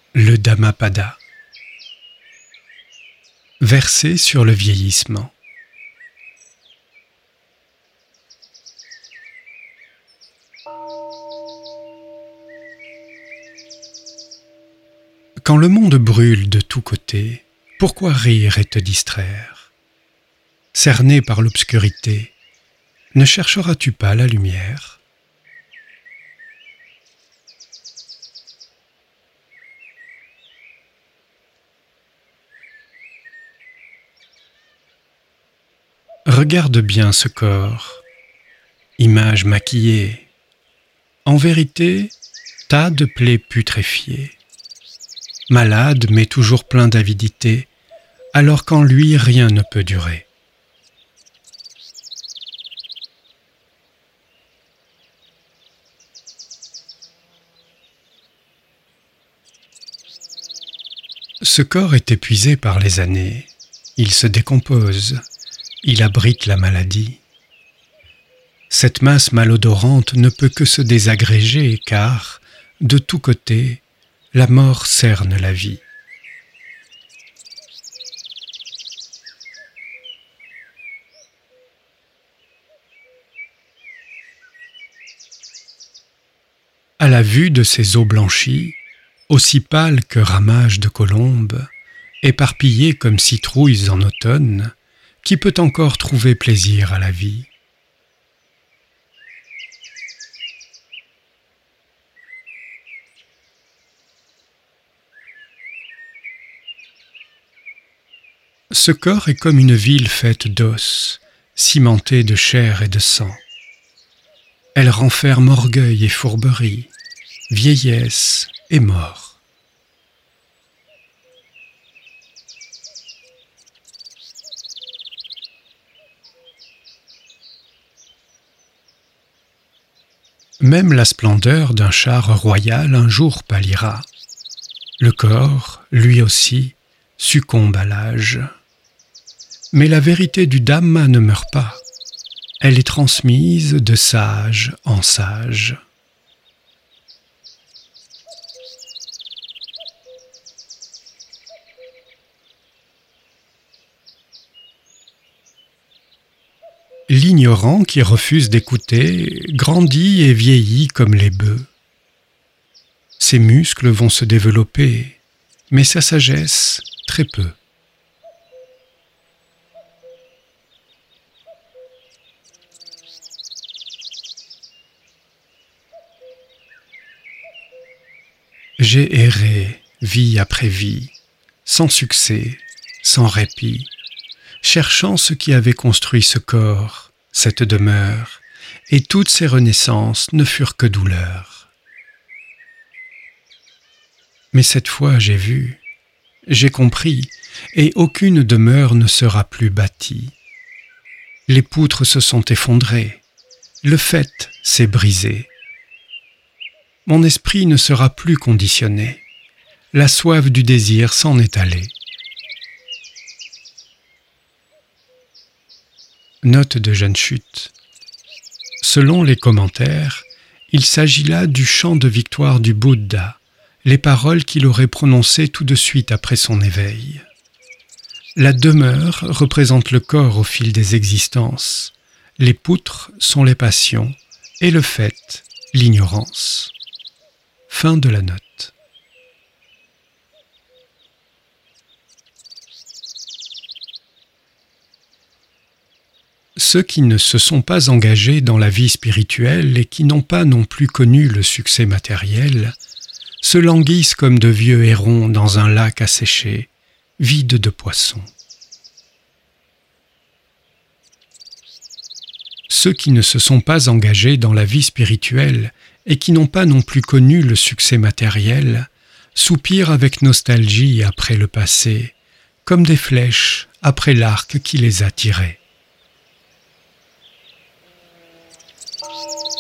Le Dhammapada. Verset sur le vieillissement. Quand le monde brûle de tous côtés, pourquoi rire et te distraire? Cerné par l'obscurité, ne chercheras-tu pas la lumière? Regarde bien ce corps, image maquillée, en vérité, tas de plaies putréfiées. Malade mais toujours plein d'avidité, alors qu'en lui rien ne peut durer. Ce corps est épuisé par les années, il se décompose, il abrite la maladie. Cette masse malodorante ne peut que se désagréger car, de tous côtés, la mort cerne la vie. À la vue de ces eaux blanchies, aussi pâles que ramages de colombes, éparpillées comme citrouilles en automne, qui peut encore trouver plaisir à la vie? Ce corps est comme une ville faite d'os, cimentée de chair et de sang. Elle renferme orgueil et fourberie, vieillesse et mort. Même la splendeur d'un char royal un jour pâlira. Le corps, lui aussi, succombe à l'âge. Mais la vérité du Dhamma ne meurt pas. Elle est transmise de sage en sage. L'ignorant qui refuse d'écouter grandit et vieillit comme les bœufs. Ses muscles vont se développer, mais sa sagesse, très peu. J'ai erré, vie après vie, sans succès, sans répit, cherchant ce qui avait construit ce corps, cette demeure, et toutes ces renaissances ne furent que douleurs. Mais cette fois j'ai vu, j'ai compris, et aucune demeure ne sera plus bâtie. Les poutres se sont effondrées, le faîte s'est brisé. Mon esprit ne sera plus conditionné, la soif du désir s'en est allée. Note de Jeanne Chute. Selon les commentaires, il s'agit là du chant de victoire du Bouddha, les paroles qu'il aurait prononcées tout de suite après son éveil. La demeure représente le corps au fil des existences, les poutres sont les passions, et le faîte, l'ignorance. Fin de la note. Ceux qui ne se sont pas engagés dans la vie spirituelle et qui n'ont pas non plus connu le succès matériel, se languissent comme de vieux hérons dans un lac asséché, vide de poissons. Ceux qui ne se sont pas engagés dans la vie spirituelle et qui n'ont pas non plus connu le succès matériel, soupirent avec nostalgie après le passé, comme des flèches après l'arc qui les a tirés.